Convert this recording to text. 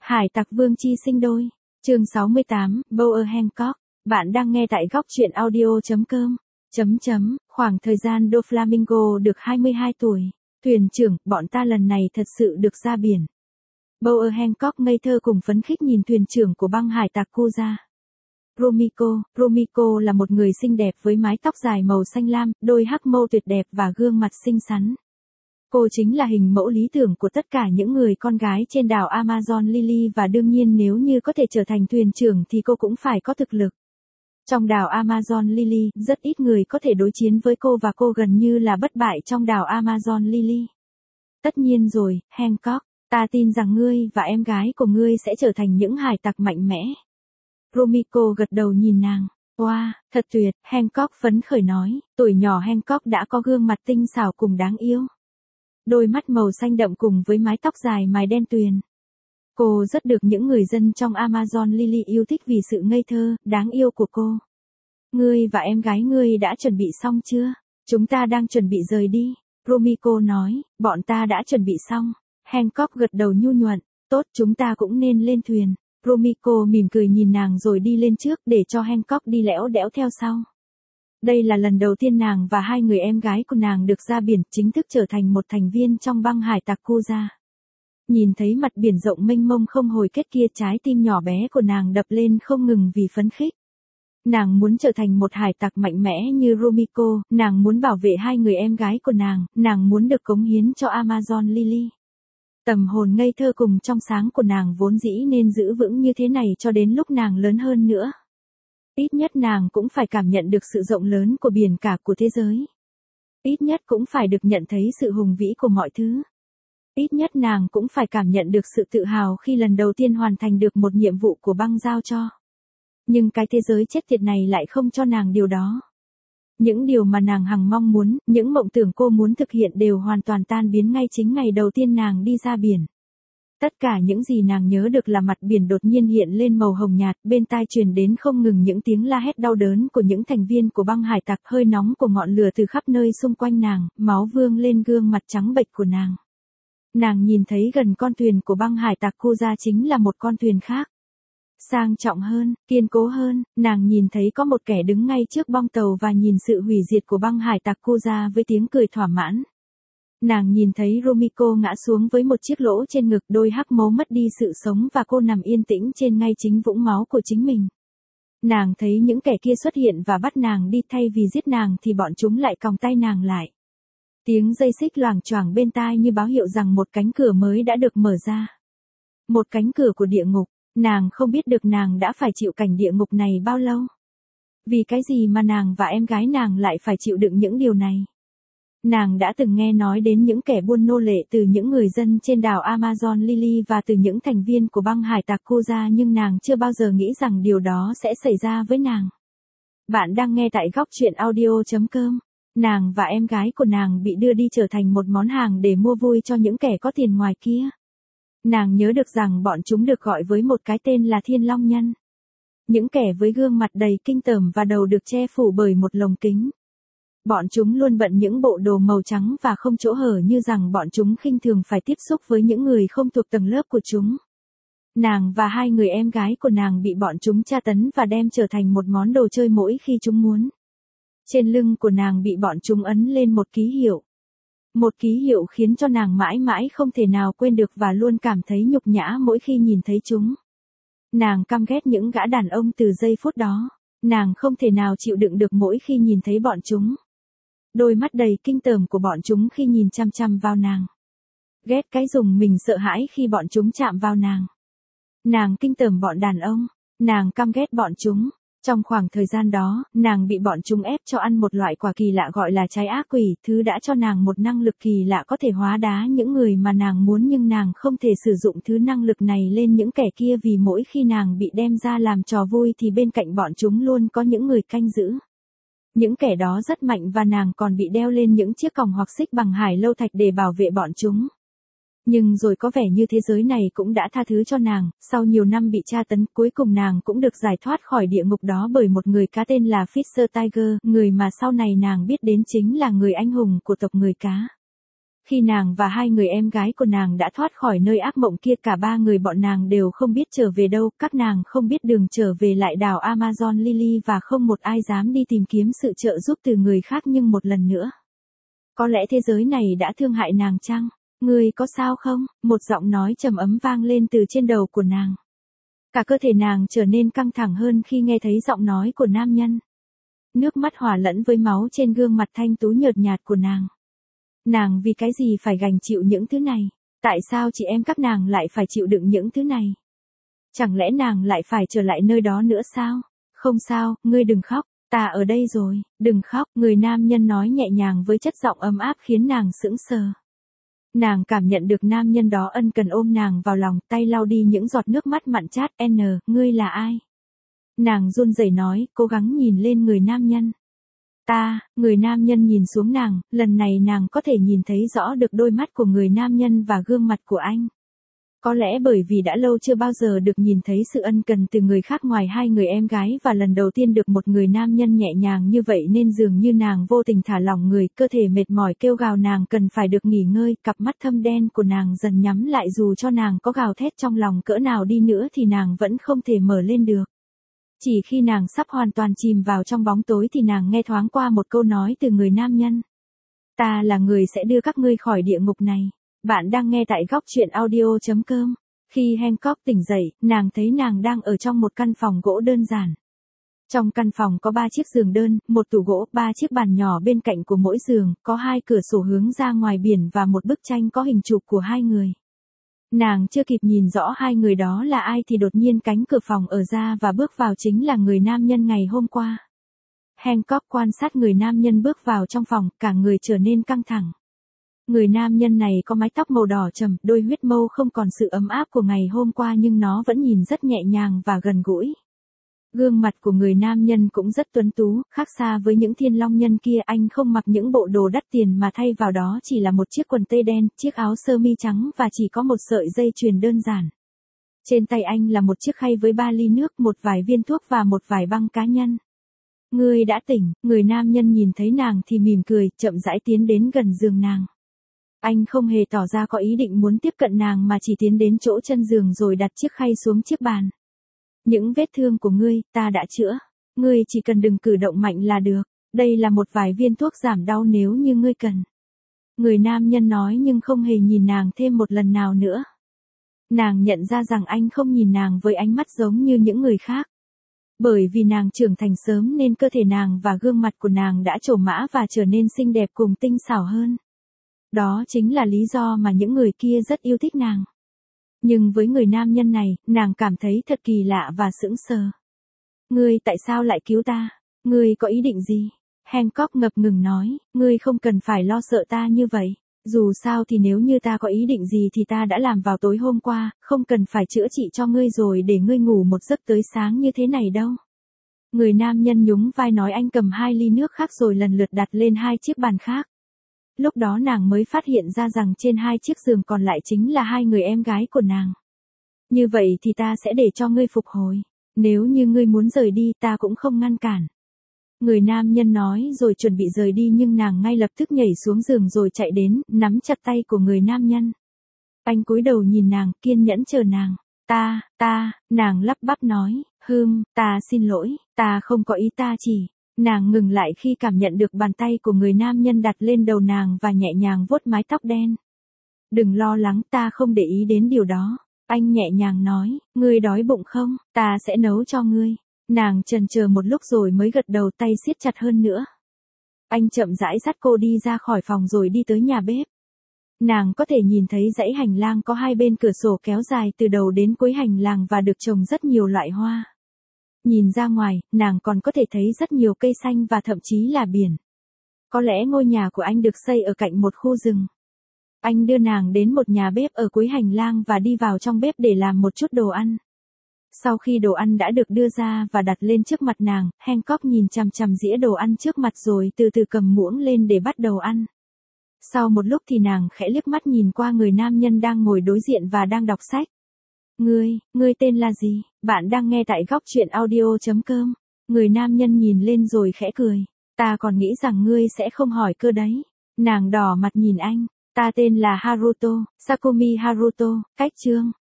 Hải tặc Vương Chi sinh đôi. Chương 68, Bower Hancock. Bạn đang nghe tại góc truyện audio.com. Khoảng thời gian Doflamingo được 22 tuổi. Thuyền trưởng, bọn ta lần này thật sự được ra biển. Bower Hancock ngây thơ cùng phấn khích nhìn thuyền trưởng của băng hải tặc Kuza. Rumiko là một người xinh đẹp với mái tóc dài màu xanh lam, đôi hắc mâu tuyệt đẹp và gương mặt xinh xắn. Cô chính là hình mẫu lý tưởng của tất cả những người con gái trên đảo Amazon Lily và đương nhiên nếu như có thể trở thành thuyền trưởng thì cô cũng phải có thực lực. Trong đảo Amazon Lily, rất ít người có thể đối chiến với cô và cô gần như là bất bại trong đảo Amazon Lily. Tất nhiên rồi, Hancock, ta tin rằng ngươi và em gái của ngươi sẽ trở thành những hải tặc mạnh mẽ. Rumiko gật đầu nhìn nàng. Wow, thật tuyệt, Hancock phấn khởi nói, tuổi nhỏ Hancock đã có gương mặt tinh xảo cùng đáng yêu. Đôi mắt màu xanh đậm cùng với mái tóc dài mài đen tuyền. Cô rất được những người dân trong Amazon Lily yêu thích vì sự ngây thơ, đáng yêu của cô. Ngươi và em gái ngươi đã chuẩn bị xong chưa? Chúng ta đang chuẩn bị rời đi. Rumiko nói, bọn ta đã chuẩn bị xong. Hancock gật đầu nhu nhuận, tốt chúng ta cũng nên lên thuyền. Rumiko mỉm cười nhìn nàng rồi đi lên trước để cho Hancock đi lẽo đẽo theo sau. Đây là lần đầu tiên nàng và hai người em gái của nàng được ra biển, chính thức trở thành một thành viên trong băng hải tặc Kuza. Nhìn thấy mặt biển rộng mênh mông không hồi kết kia, trái tim nhỏ bé của nàng đập lên không ngừng vì phấn khích. Nàng muốn trở thành một hải tặc mạnh mẽ như Rumiko, nàng muốn bảo vệ hai người em gái của nàng muốn được cống hiến cho Amazon Lily. Tầm hồn ngây thơ cùng trong sáng của nàng vốn dĩ nên giữ vững như thế này cho đến lúc nàng lớn hơn nữa. Ít nhất nàng cũng phải cảm nhận được sự rộng lớn của biển cả của thế giới. Ít nhất cũng phải được nhận thấy sự hùng vĩ của mọi thứ. Ít nhất nàng cũng phải cảm nhận được sự tự hào khi lần đầu tiên hoàn thành được một nhiệm vụ của băng giao cho. Nhưng cái thế giới chết tiệt này lại không cho nàng điều đó. Những điều mà nàng hằng mong muốn, những mộng tưởng cô muốn thực hiện đều hoàn toàn tan biến ngay chính ngày đầu tiên nàng đi ra biển. Tất cả những gì nàng nhớ được là mặt biển đột nhiên hiện lên màu hồng nhạt, bên tai truyền đến không ngừng những tiếng la hét đau đớn của những thành viên của băng hải tặc, hơi nóng của ngọn lửa từ khắp nơi xung quanh nàng, máu vương lên gương mặt trắng bệch của nàng. Nàng nhìn thấy gần con thuyền của băng hải tặc Kuza chính là một con thuyền khác. Sang trọng hơn, kiên cố hơn, nàng nhìn thấy có một kẻ đứng ngay trước bong tàu và nhìn sự hủy diệt của băng hải tặc Kuza với tiếng cười thỏa mãn. Nàng nhìn thấy Rumiko ngã xuống với một chiếc lỗ trên ngực, đôi hắc mâu mất đi sự sống và cô nằm yên tĩnh trên ngay chính vũng máu của chính mình. Nàng thấy những kẻ kia xuất hiện và bắt nàng đi, thay vì giết nàng thì bọn chúng lại còng tay nàng lại. Tiếng dây xích loảng choảng bên tai như báo hiệu rằng một cánh cửa mới đã được mở ra. Một cánh cửa của địa ngục, nàng không biết được nàng đã phải chịu cảnh địa ngục này bao lâu. Vì cái gì mà nàng và em gái nàng lại phải chịu đựng những điều này? Nàng đã từng nghe nói đến những kẻ buôn nô lệ từ những người dân trên đảo Amazon Lily và từ những thành viên của băng hải tặc Kuza, nhưng nàng chưa bao giờ nghĩ rằng điều đó sẽ xảy ra với nàng. Bạn đang nghe tại góc truyện audio.com. Nàng và em gái của nàng bị đưa đi trở thành một món hàng để mua vui cho những kẻ có tiền ngoài kia. Nàng nhớ được rằng bọn chúng được gọi với một cái tên là Thiên Long Nhân. Những kẻ với gương mặt đầy kinh tởm và đầu được che phủ bởi một lồng kính. Bọn chúng luôn bận những bộ đồ màu trắng và không chỗ hở, như rằng bọn chúng khinh thường phải tiếp xúc với những người không thuộc tầng lớp của chúng. Nàng và hai người em gái của nàng bị bọn chúng tra tấn và đem trở thành một món đồ chơi mỗi khi chúng muốn. Trên lưng của nàng bị bọn chúng ấn lên một ký hiệu. Một ký hiệu khiến cho nàng mãi mãi không thể nào quên được và luôn cảm thấy nhục nhã mỗi khi nhìn thấy chúng. Nàng căm ghét những gã đàn ông từ giây phút đó. Nàng không thể nào chịu đựng được mỗi khi nhìn thấy bọn chúng. Đôi mắt đầy kinh tởm của bọn chúng khi nhìn chăm chăm vào nàng. Ghét cái dùng mình sợ hãi khi bọn chúng chạm vào nàng. Nàng kinh tởm bọn đàn ông. Nàng căm ghét bọn chúng. Trong khoảng thời gian đó, nàng bị bọn chúng ép cho ăn một loại quả kỳ lạ gọi là trái ác quỷ, thứ đã cho nàng một năng lực kỳ lạ có thể hóa đá những người mà nàng muốn, nhưng nàng không thể sử dụng thứ năng lực này lên những kẻ kia vì mỗi khi nàng bị đem ra làm trò vui thì bên cạnh bọn chúng luôn có những người canh giữ. Những kẻ đó rất mạnh và nàng còn bị đeo lên những chiếc còng hoặc xích bằng hải lâu thạch để bảo vệ bọn chúng. Nhưng rồi có vẻ như thế giới này cũng đã tha thứ cho nàng, sau nhiều năm bị tra tấn, cuối cùng nàng cũng được giải thoát khỏi địa ngục đó bởi một người cá tên là Fisher Tiger, người mà sau này nàng biết đến chính là người anh hùng của tộc người cá. Khi nàng và hai người em gái của nàng đã thoát khỏi nơi ác mộng kia, cả ba người bọn nàng đều không biết trở về đâu, các nàng không biết đường trở về lại đảo Amazon Lily và không một ai dám đi tìm kiếm sự trợ giúp từ người khác. Nhưng một lần nữa, có lẽ thế giới này đã thương hại nàng chăng? Ngươi có sao không? Một giọng nói trầm ấm vang lên từ trên đầu của nàng. Cả cơ thể nàng trở nên căng thẳng hơn khi nghe thấy giọng nói của nam nhân. Nước mắt hòa lẫn với máu trên gương mặt thanh tú nhợt nhạt của nàng. Nàng vì cái gì phải gánh chịu những thứ này? Tại sao chị em các nàng lại phải chịu đựng những thứ này? Chẳng lẽ nàng lại phải trở lại nơi đó nữa sao? Không sao, ngươi đừng khóc, ta ở đây rồi, đừng khóc. Người nam nhân nói nhẹ nhàng với chất giọng ấm áp khiến nàng sững sờ. Nàng cảm nhận được nam nhân đó ân cần ôm nàng vào lòng, tay lau đi những giọt nước mắt mặn chát. Ngươi là ai? Nàng run rẩy nói, cố gắng nhìn lên người nam nhân. Người nam nhân nhìn xuống nàng, lần này nàng có thể nhìn thấy rõ được đôi mắt của người nam nhân và gương mặt của anh. Có lẽ bởi vì đã lâu chưa bao giờ được nhìn thấy sự ân cần từ người khác ngoài hai người em gái và lần đầu tiên được một người nam nhân nhẹ nhàng như vậy nên dường như nàng vô tình thả lỏng người, cơ thể mệt mỏi kêu gào nàng cần phải được nghỉ ngơi, cặp mắt thâm đen của nàng dần nhắm lại dù cho nàng có gào thét trong lòng cỡ nào đi nữa thì nàng vẫn không thể mở lên được. Chỉ khi nàng sắp hoàn toàn chìm vào trong bóng tối thì nàng nghe thoáng qua một câu nói từ người nam nhân. Ta là người sẽ đưa các ngươi khỏi địa ngục này. Bạn đang nghe tại góc truyện audio.com. Khi Hancock tỉnh dậy, nàng thấy nàng đang ở trong một căn phòng gỗ đơn giản. Trong căn phòng có 3 chiếc giường đơn, một tủ gỗ, 3 chiếc bàn nhỏ bên cạnh của mỗi giường, có 2 cửa sổ hướng ra ngoài biển và một bức tranh có hình chụp của 2 người. Nàng chưa kịp nhìn rõ 2 người đó là ai thì đột nhiên cánh cửa phòng ở ra và bước vào chính là người nam nhân ngày hôm qua. Hancock quan sát người nam nhân bước vào trong phòng, cả người trở nên căng thẳng. Người nam nhân này có mái tóc màu đỏ trầm, đôi huyết mâu không còn sự ấm áp của ngày hôm qua nhưng nó vẫn nhìn rất nhẹ nhàng và gần gũi. Gương mặt của người nam nhân cũng rất tuấn tú, khác xa với những thiên long nhân kia. Anh không mặc những bộ đồ đắt tiền mà thay vào đó chỉ là một chiếc quần tây đen, chiếc áo sơ mi trắng và chỉ có một sợi dây chuyền đơn giản. Trên tay anh là một chiếc khay với 3 ly nước, một vài viên thuốc và một vài băng cá nhân. Ngươi đã tỉnh. Người nam nhân nhìn thấy nàng thì mỉm cười, chậm rãi tiến đến gần giường nàng. Anh không hề tỏ ra có ý định muốn tiếp cận nàng mà chỉ tiến đến chỗ chân giường rồi đặt chiếc khay xuống chiếc bàn. Những vết thương của ngươi, ta đã chữa. Ngươi chỉ cần đừng cử động mạnh là được. Đây là một vài viên thuốc giảm đau nếu như ngươi cần. Người nam nhân nói nhưng không hề nhìn nàng thêm một lần nào nữa. Nàng nhận ra rằng anh không nhìn nàng với ánh mắt giống như những người khác. Bởi vì nàng trưởng thành sớm nên cơ thể nàng và gương mặt của nàng đã trổ mã và trở nên xinh đẹp cùng tinh xảo hơn. Đó chính là lý do mà những người kia rất yêu thích nàng. Nhưng với người nam nhân này, nàng cảm thấy thật kỳ lạ và sững sờ. Ngươi tại sao lại cứu ta? Ngươi có ý định gì? Hancock ngập ngừng nói, ngươi không cần phải lo sợ ta như vậy. Dù sao thì nếu như ta có ý định gì thì ta đã làm vào tối hôm qua, không cần phải chữa trị cho ngươi rồi để ngươi ngủ một giấc tới sáng như thế này đâu. Người nam nhân nhún vai nói anh cầm 2 ly nước khác rồi lần lượt đặt lên 2 chiếc bàn khác. Lúc đó nàng mới phát hiện ra rằng trên 2 chiếc giường còn lại chính là 2 người em gái của nàng. Như vậy thì ta sẽ để cho ngươi phục hồi. Nếu như ngươi muốn rời đi ta cũng không ngăn cản. Người nam nhân nói rồi chuẩn bị rời đi nhưng nàng ngay lập tức nhảy xuống giường rồi chạy đến, nắm chặt tay của người nam nhân. Anh cúi đầu nhìn nàng, kiên nhẫn chờ nàng. Nàng lắp bắp nói, ta xin lỗi, ta không có ý ta chỉ. Nàng ngừng lại khi cảm nhận được bàn tay của người nam nhân đặt lên đầu nàng và nhẹ nhàng vuốt mái tóc đen. Đừng lo lắng, ta không để ý đến điều đó. Anh nhẹ nhàng nói, ngươi đói bụng không, ta sẽ nấu cho ngươi. Nàng chần chờ một lúc rồi mới gật đầu, tay siết chặt hơn nữa. Anh chậm rãi dắt cô đi ra khỏi phòng rồi đi tới nhà bếp. Nàng có thể nhìn thấy dãy hành lang có 2 bên cửa sổ kéo dài từ đầu đến cuối hành lang và được trồng rất nhiều loại hoa. Nhìn ra ngoài, nàng còn có thể thấy rất nhiều cây xanh và thậm chí là biển. Có lẽ ngôi nhà của anh được xây ở cạnh một khu rừng. Anh đưa nàng đến một nhà bếp ở cuối hành lang và đi vào trong bếp để làm một chút đồ ăn. Sau khi đồ ăn đã được đưa ra và đặt lên trước mặt nàng, Hancock nhìn chằm chằm dĩa đồ ăn trước mặt rồi từ từ cầm muỗng lên để bắt đầu ăn. Sau một lúc thì nàng khẽ liếc mắt nhìn qua người nam nhân đang ngồi đối diện và đang đọc sách. Ngươi tên là gì? Bạn đang nghe tại góc truyện audio.com. Người nam nhân nhìn lên rồi khẽ cười. Ta còn nghĩ rằng ngươi sẽ không hỏi cơ đấy. Nàng đỏ mặt nhìn anh. Ta tên là Haruto, Sakumi Haruto, cách chương.